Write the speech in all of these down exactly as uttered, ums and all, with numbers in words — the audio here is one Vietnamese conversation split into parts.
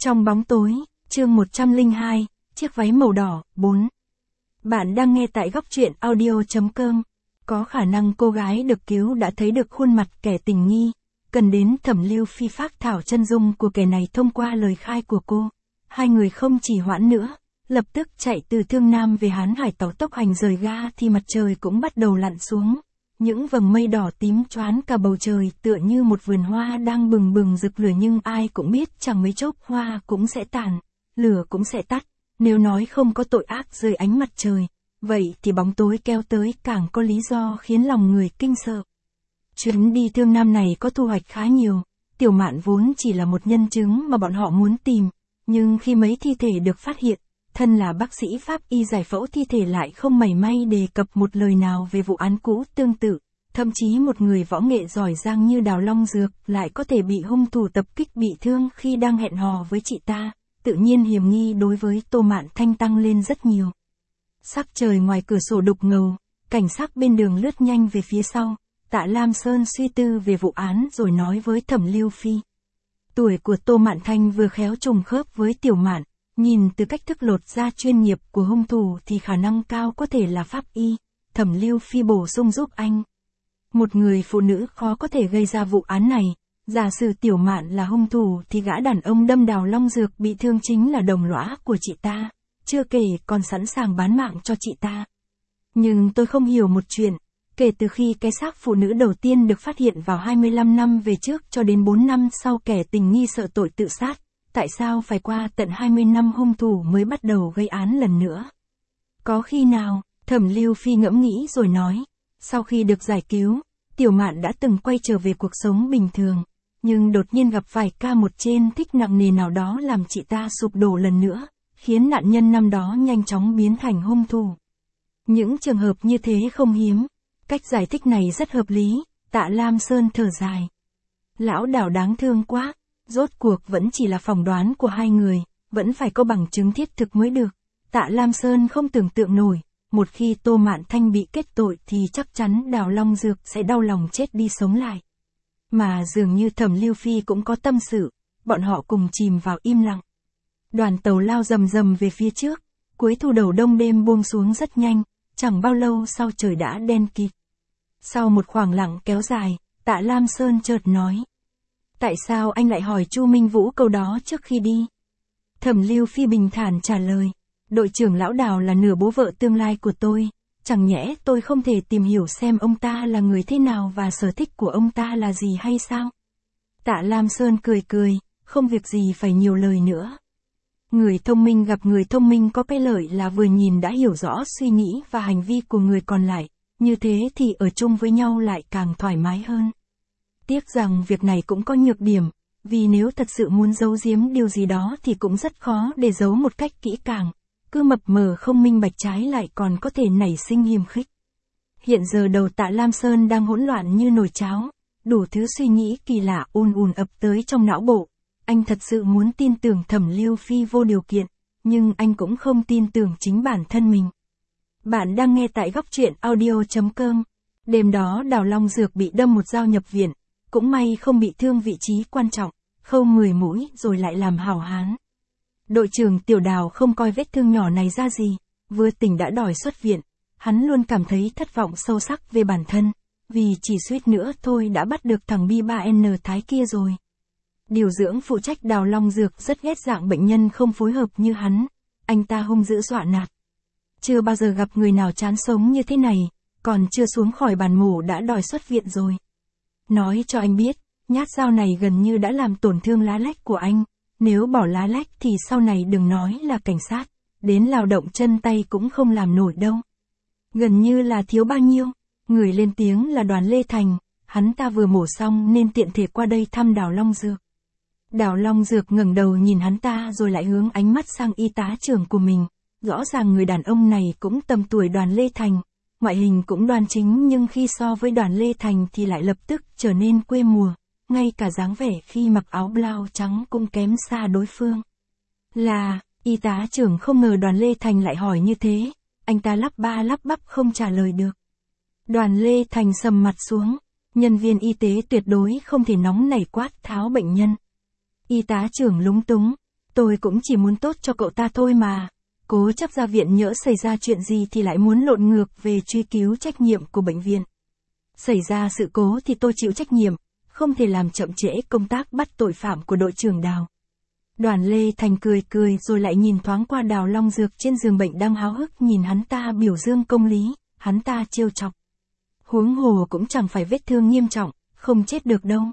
Trong bóng tối, chương một trăm lẻ hai, chiếc váy màu đỏ, bốn. Bạn đang nghe tại góc truyện audio chấm com. Có khả năng cô gái được cứu đã thấy được khuôn mặt kẻ tình nghi, cần đến Thẩm Lưu Phi phác thảo chân dung của kẻ này thông qua lời khai của cô. Hai người không trì hoãn nữa, lập tức chạy từ Thương Nam về Hán Hải tàu tốc hành rời ga thì mặt trời cũng bắt đầu lặn xuống. Những vầng mây đỏ tím choán cả bầu trời tựa như một vườn hoa đang bừng bừng rực lửa, nhưng ai cũng biết chẳng mấy chốc hoa cũng sẽ tàn, lửa cũng sẽ tắt. Nếu nói không có tội ác dưới ánh mặt trời, vậy thì bóng tối kéo tới càng có lý do khiến lòng người kinh sợ. Chuyến đi Thương Nam này có thu hoạch khá nhiều. Tiểu Mạn vốn chỉ là một nhân chứng mà bọn họ muốn tìm, nhưng khi mấy thi thể được phát hiện, thân là bác sĩ pháp y giải phẫu thi thể lại không mảy may đề cập một lời nào về vụ án cũ tương tự. Thậm chí một người võ nghệ giỏi giang như Đào Long Dược lại có thể bị hung thủ tập kích bị thương khi đang hẹn hò với chị ta. Tự nhiên hiểm nghi đối với Tô Mạn Thanh tăng lên rất nhiều. Sắc trời ngoài cửa sổ đục ngầu, cảnh sát bên đường lướt nhanh về phía sau. Tạ Lam Sơn suy tư về vụ án rồi nói với Thẩm Lưu Phi. Tuổi của Tô Mạn Thanh vừa khéo trùng khớp với Tiểu Mạn, nhìn từ cách thức lột da chuyên nghiệp của hung thủ thì khả năng cao có thể là pháp y. Thẩm Lưu Phi bổ sung giúp anh. Một người phụ nữ khó có thể gây ra vụ án này. Giả sử Tiểu Mạn là hung thủ thì gã đàn ông đâm Đào Long Dược bị thương chính là đồng lõa của chị ta, chưa kể còn sẵn sàng bán mạng cho chị ta. Nhưng tôi không hiểu một chuyện, kể từ khi cái xác phụ nữ đầu tiên được phát hiện vào hai mươi lăm năm về trước cho đến bốn năm sau kẻ tình nghi sợ tội tự sát, tại sao phải qua tận hai mươi năm hung thủ mới bắt đầu gây án lần nữa? Có khi nào, Thẩm Lưu Phi ngẫm nghĩ rồi nói, sau khi được giải cứu, Tiểu Mạn đã từng quay trở về cuộc sống bình thường, nhưng đột nhiên gặp phải ca một trên thích nặng nề nào đó làm chị ta sụp đổ lần nữa, khiến nạn nhân năm đó nhanh chóng biến thành hung thủ. Những trường hợp như thế không hiếm. Cách giải thích này rất hợp lý. Tạ Lam Sơn thở dài. Lão Đào đáng thương quá, rốt cuộc vẫn chỉ là phỏng đoán của hai người, vẫn phải có bằng chứng thiết thực mới được. Tạ Lam Sơn không tưởng tượng nổi, một khi Tô Mạn Thanh bị kết tội thì chắc chắn Đào Long Dược sẽ đau lòng chết đi sống lại. Mà dường như Thẩm Lưu Phi cũng có tâm sự, bọn họ cùng chìm vào im lặng. Đoàn tàu lao rầm rầm về phía trước, cuối thu đầu đông đêm buông xuống rất nhanh, chẳng bao lâu sau trời đã đen kịt. Sau một khoảng lặng kéo dài, Tạ Lam Sơn chợt nói. Tại sao anh lại hỏi Chu Minh Vũ câu đó trước khi đi? Thẩm Lưu Phi bình thản trả lời. Đội trưởng lão Đào là nửa bố vợ tương lai của tôi, chẳng nhẽ tôi không thể tìm hiểu xem ông ta là người thế nào và sở thích của ông ta là gì hay sao? Tạ Lam Sơn cười cười, không việc gì phải nhiều lời nữa. Người thông minh gặp người thông minh có cái lợi là vừa nhìn đã hiểu rõ suy nghĩ và hành vi của người còn lại, như thế thì ở chung với nhau lại càng thoải mái hơn. Tiếc rằng việc này cũng có nhược điểm, vì nếu thật sự muốn giấu giếm điều gì đó thì cũng rất khó để giấu một cách kỹ càng, cứ mập mờ không minh bạch trái lại còn có thể nảy sinh hiềm khích. Hiện giờ đầu Tạ Lam Sơn đang hỗn loạn như nồi cháo, đủ thứ suy nghĩ kỳ lạ ùn ùn ập tới trong não bộ. Anh thật sự muốn tin tưởng Thẩm Lưu Phi vô điều kiện, nhưng anh cũng không tin tưởng chính bản thân mình. Bạn đang nghe tại góc truyện audio chấm com. Đêm đó Đào Long Dược bị đâm một dao nhập viện, cũng may không bị thương vị trí quan trọng, khâu mười mũi rồi lại làm hảo hán. Đội trưởng Tiểu Đào không coi vết thương nhỏ này ra gì, vừa tỉnh đã đòi xuất viện, hắn luôn cảm thấy thất vọng sâu sắc về bản thân, vì chỉ suýt nữa thôi đã bắt được thằng B ba N Thái kia rồi. Điều dưỡng phụ trách Đào Long Dược rất ghét dạng bệnh nhân không phối hợp như hắn, anh ta hung dữ dọa nạt. Chưa bao giờ gặp người nào chán sống như thế này, còn chưa xuống khỏi bàn mổ đã đòi xuất viện rồi. Nói cho anh biết, nhát dao này gần như đã làm tổn thương lá lách của anh, nếu bỏ lá lách thì sau này đừng nói là cảnh sát, đến lao động chân tay cũng không làm nổi đâu. Gần như là thiếu bao nhiêu, người lên tiếng là Đoàn Lê Thành, hắn ta vừa mổ xong nên tiện thể qua đây thăm Đào Long Dược. Đào Long Dược ngẩng đầu nhìn hắn ta rồi lại hướng ánh mắt sang y tá trưởng của mình. Rõ ràng người đàn ông này cũng tầm tuổi Đoàn Lê Thành, ngoại hình cũng đoan chính nhưng khi so với Đoàn Lê Thành thì lại lập tức trở nên quê mùa, ngay cả dáng vẻ khi mặc áo blau trắng cũng kém xa đối phương. Là, y tá trưởng không ngờ Đoàn Lê Thành lại hỏi như thế, anh ta lắp ba lắp bắp không trả lời được. Đoàn Lê Thành sầm mặt xuống, nhân viên y tế tuyệt đối không thể nóng nảy quát tháo bệnh nhân. Y tá trưởng lúng túng, Tôi cũng chỉ muốn tốt cho cậu ta thôi mà. Cố chấp ra viện nhỡ xảy ra chuyện gì thì lại muốn lộn ngược về truy cứu trách nhiệm của bệnh viện. Xảy ra sự cố thì tôi chịu trách nhiệm, không thể làm chậm trễ công tác bắt tội phạm của đội trưởng Đào. Đoàn Lê Thành cười cười rồi lại nhìn thoáng qua Đào Long Dược trên giường bệnh đang háo hức nhìn hắn ta biểu dương công lý, hắn ta trêu chọc. Huống hồ cũng chẳng phải vết thương nghiêm trọng, không chết được đâu.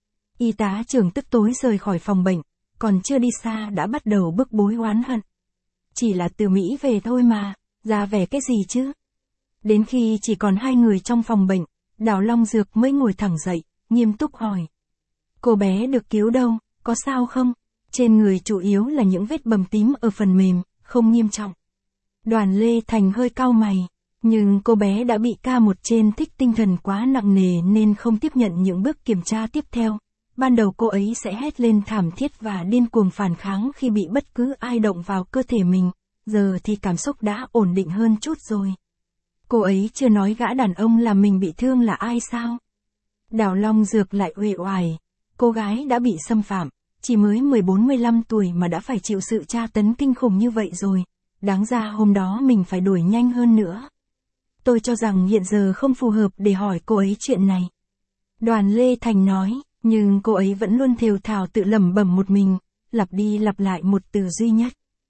Y tá trưởng tức tối rời khỏi phòng bệnh, còn chưa đi xa đã bắt đầu bức bối oán hận. Chỉ là từ Mỹ về thôi mà, ra vẻ cái gì chứ? Đến khi chỉ còn hai người trong phòng bệnh, Đào Long Dược mới ngồi thẳng dậy, nghiêm túc hỏi. Cô bé được cứu đâu, có sao không? Trên người chủ yếu là những vết bầm tím ở phần mềm, không nghiêm trọng. Đoàn Lê Thành hơi cau mày, nhưng cô bé đã bị ca một trên thích tinh thần quá nặng nề nên không tiếp nhận những bước kiểm tra tiếp theo. Ban đầu cô ấy sẽ hét lên thảm thiết và điên cuồng phản kháng khi bị bất cứ ai động vào cơ thể mình, giờ thì cảm xúc đã ổn định hơn chút rồi. Cô ấy chưa nói gã đàn ông làm mình bị thương là ai sao? Đào Long Dược lại uể oải, cô gái đã bị xâm phạm, chỉ mới mười bốn mười lăm tuổi mà đã phải chịu sự tra tấn kinh khủng như vậy rồi, đáng ra hôm đó mình phải đuổi nhanh hơn nữa. Tôi cho rằng hiện giờ không phù hợp để hỏi cô ấy chuyện này. Đoàn Lê Thành nói, nhưng cô ấy vẫn luôn thều thào tự lẩm bẩm một mình, lặp đi lặp lại một từ duy nhất.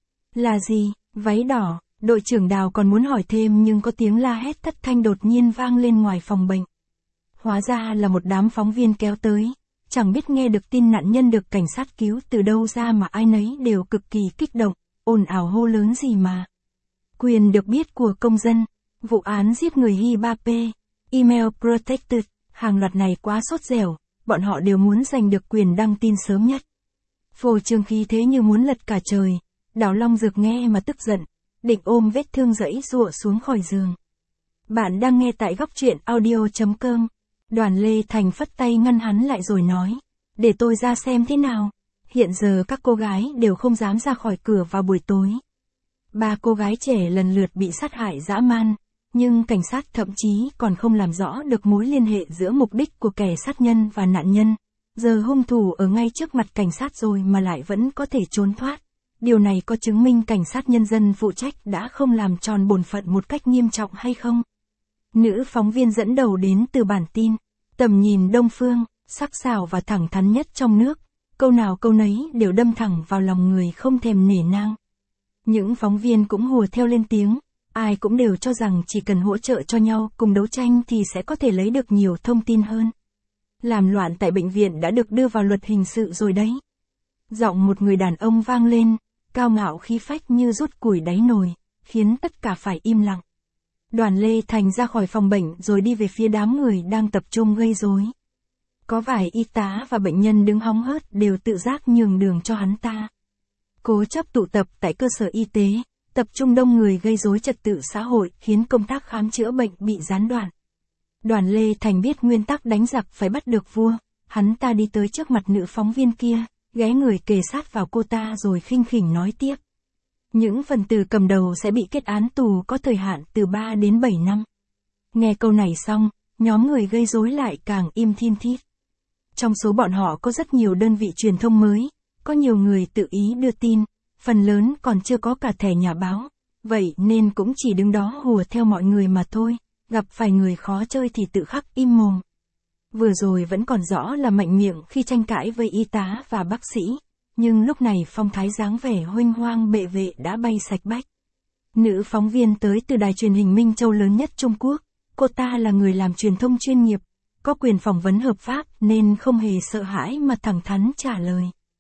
Là gì? Váy đỏ. Đội trưởng Đào còn muốn hỏi thêm nhưng có tiếng la hét thất thanh đột nhiên vang lên ngoài phòng bệnh. Hóa ra là một đám phóng viên kéo tới, chẳng biết nghe được tin nạn nhân được cảnh sát cứu từ đâu ra mà ai nấy đều cực kỳ kích động, ồn ào hô lớn gì mà. Quyền được biết của công dân, vụ án giết người Hibape, email protected, hàng loạt này quá sốt dẻo, bọn họ đều muốn giành được quyền đăng tin sớm nhất. Phô trương khí thế như muốn lật cả trời, Đào Long Dược nghe mà tức giận, định ôm vết thương giãy giụa xuống khỏi giường. Bạn đang nghe tại góc truyện audio chấm com. Đoàn Lê Thành phất tay ngăn hắn lại rồi nói, để tôi ra xem thế nào. Hiện giờ các cô gái đều không dám ra khỏi cửa vào buổi tối. Ba cô gái trẻ lần lượt bị sát hại dã man, nhưng cảnh sát thậm chí còn không làm rõ được mối liên hệ giữa mục đích của kẻ sát nhân và nạn nhân. Giờ hung thủ ở ngay trước mặt cảnh sát rồi mà lại vẫn có thể trốn thoát. Điều này có chứng minh cảnh sát nhân dân phụ trách đã không làm tròn bổn phận một cách nghiêm trọng hay không? Nữ phóng viên dẫn đầu đến từ bản tin, tầm nhìn Đông Phương, sắc sảo và thẳng thắn nhất trong nước, câu nào câu nấy đều đâm thẳng vào lòng người không thèm nể nang. Những phóng viên cũng hùa theo lên tiếng, ai cũng đều cho rằng chỉ cần hỗ trợ cho nhau cùng đấu tranh thì sẽ có thể lấy được nhiều thông tin hơn. Làm loạn tại bệnh viện đã được đưa vào luật hình sự rồi đấy. Giọng một người đàn ông vang lên, cao ngạo khí phách như rút củi đáy nồi, khiến tất cả phải im lặng. Đoàn Lê Thành ra khỏi phòng bệnh rồi đi về phía đám người đang tập trung gây rối. Có vài y tá và bệnh nhân đứng hóng hớt đều tự giác nhường đường cho hắn ta. Cố chấp tụ tập tại cơ sở y tế, tập trung đông người gây rối trật tự xã hội khiến công tác khám chữa bệnh bị gián đoạn. Đoàn Lê Thành biết nguyên tắc đánh giặc phải bắt được vua, hắn ta đi tới trước mặt nữ phóng viên kia, ghé người kề sát vào cô ta rồi khinh khỉnh nói tiếp. Những phần tử cầm đầu sẽ bị kết án tù có thời hạn từ ba đến bảy năm. Nghe câu này xong, nhóm người gây rối lại càng im thin thít. Trong số bọn họ có rất nhiều đơn vị truyền thông mới, có nhiều người tự ý đưa tin, phần lớn còn chưa có cả thẻ nhà báo, vậy nên cũng chỉ đứng đó hùa theo mọi người mà thôi, gặp phải người khó chơi thì tự khắc im mồm. Vừa rồi vẫn còn rõ là mạnh miệng khi tranh cãi với y tá và bác sĩ, nhưng lúc này phong thái dáng vẻ huênh hoang bệ vệ đã bay sạch bách. Nữ phóng viên tới từ đài truyền hình Minh Châu lớn nhất Trung Quốc, cô ta là người làm truyền thông chuyên nghiệp, có quyền phỏng vấn hợp pháp nên không hề sợ hãi mà thẳng thắn trả lời.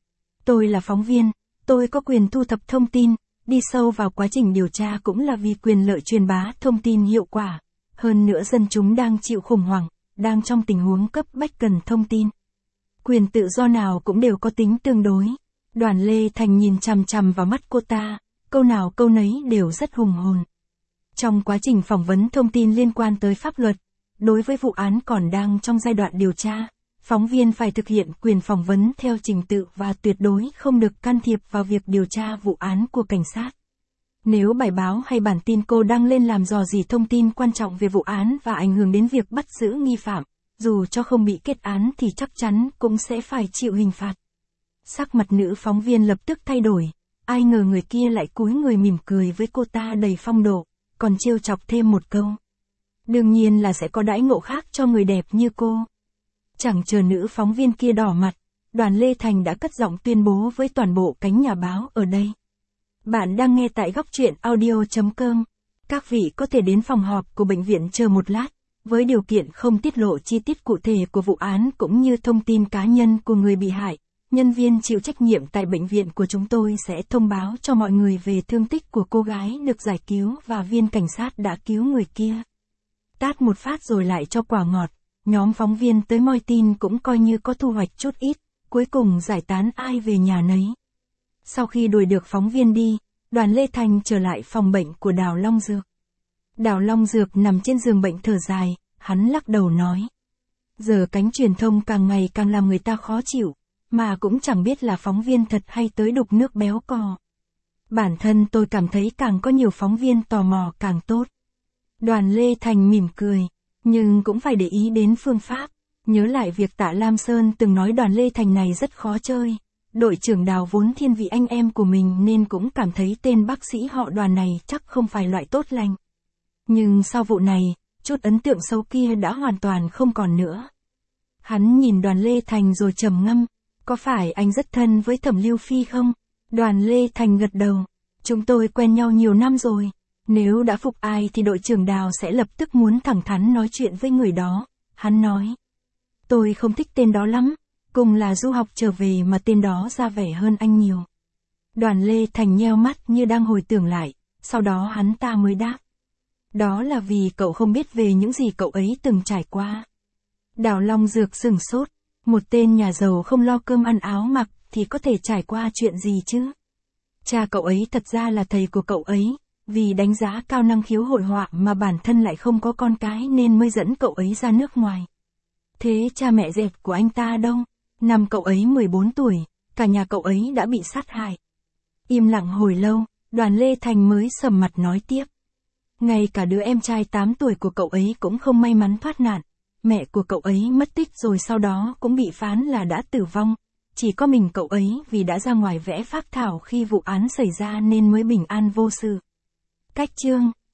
Tôi là phóng viên, tôi có quyền thu thập thông tin, đi sâu vào quá trình điều tra cũng là vì quyền lợi truyền bá thông tin hiệu quả. Hơn nữa dân chúng đang chịu khủng hoảng, đang trong tình huống cấp bách cần thông tin. Quyền tự do nào cũng đều có tính tương đối. Đoàn Lê Thành nhìn chằm chằm vào mắt cô ta, câu nào câu nấy đều rất hùng hồn. Trong quá trình phỏng vấn thông tin liên quan tới pháp luật, đối với vụ án còn đang trong giai đoạn điều tra, phóng viên phải thực hiện quyền phỏng vấn theo trình tự và tuyệt đối không được can thiệp vào việc điều tra vụ án của cảnh sát. Nếu bài báo hay bản tin cô đăng lên làm rò rỉ thông tin quan trọng về vụ án và ảnh hưởng đến việc bắt giữ nghi phạm, dù cho không bị kết án thì chắc chắn cũng sẽ phải chịu hình phạt. Sắc mặt nữ phóng viên lập tức thay đổi, ai ngờ người kia lại cúi người mỉm cười với cô ta đầy phong độ, còn trêu chọc thêm một câu. Đương nhiên là sẽ có đãi ngộ khác cho người đẹp như cô. Chẳng chờ nữ phóng viên kia đỏ mặt, Đoàn Lê Thành đã cất giọng tuyên bố với toàn bộ cánh nhà báo ở đây. Bạn đang nghe tại góc truyện audio chấm com. Các vị có thể đến phòng họp của bệnh viện chờ một lát, với điều kiện không tiết lộ chi tiết cụ thể của vụ án cũng như thông tin cá nhân của người bị hại. Nhân viên chịu trách nhiệm tại bệnh viện của chúng tôi sẽ thông báo cho mọi người về thương tích của cô gái được giải cứu và viên cảnh sát đã cứu người kia. Tát một phát rồi lại cho quả ngọt, nhóm phóng viên tới moi tin cũng coi như có thu hoạch chút ít, cuối cùng giải tán ai về nhà nấy. Sau khi đuổi được phóng viên đi, Đoàn Lê Thành trở lại phòng bệnh của Đào Long Dược. Đào Long Dược nằm trên giường bệnh thở dài, hắn lắc đầu nói. Giờ cánh truyền thông càng ngày càng làm người ta khó chịu, mà cũng chẳng biết là phóng viên thật hay tới đục nước béo cò. Bản thân tôi cảm thấy càng có nhiều phóng viên tò mò càng tốt. Đoàn Lê Thành mỉm cười, nhưng cũng phải để ý đến phương pháp. Nhớ lại việc Tạ Lam Sơn từng nói Đoàn Lê Thành này rất khó chơi. Đội trưởng Đào vốn thiên vị anh em của mình nên cũng cảm thấy tên bác sĩ họ Đoàn này chắc không phải loại tốt lành. Nhưng sau vụ này, chút ấn tượng xấu kia đã hoàn toàn không còn nữa. Hắn nhìn Đoàn Lê Thành rồi trầm ngâm. Có phải anh rất thân với Thẩm Lưu Phi không? Đoàn Lê Thành gật đầu. Chúng tôi quen nhau nhiều năm rồi. Nếu đã phục ai thì đội trưởng Đào sẽ lập tức muốn thẳng thắn nói chuyện với người đó. Hắn nói. Tôi không thích tên đó lắm. Cùng là du học trở về mà tên đó ra vẻ hơn anh nhiều. Đoàn Lê Thành nheo mắt như đang hồi tưởng lại. Sau đó hắn ta mới đáp. Đó là vì cậu không biết về những gì cậu ấy từng trải qua. Đào Long Dược sửng sốt. Một tên nhà giàu không lo cơm ăn áo mặc thì có thể trải qua chuyện gì chứ? Cha cậu ấy thật ra là thầy của cậu ấy, vì đánh giá cao năng khiếu hội họa mà bản thân lại không có con cái nên mới dẫn cậu ấy ra nước ngoài. Thế cha mẹ dệt của anh ta đâu? Năm cậu ấy mười bốn tuổi, cả nhà cậu ấy đã bị sát hại. Im lặng hồi lâu, Đoàn Lê Thành mới sầm mặt nói tiếp. Ngay cả đứa em trai tám tuổi của cậu ấy cũng không may mắn thoát nạn. Mẹ của cậu ấy mất tích rồi sau đó cũng bị phán là đã tử vong. Chỉ có mình cậu ấy vì đã ra ngoài vẽ phác thảo khi vụ án xảy ra nên mới bình an vô sự. Cách chương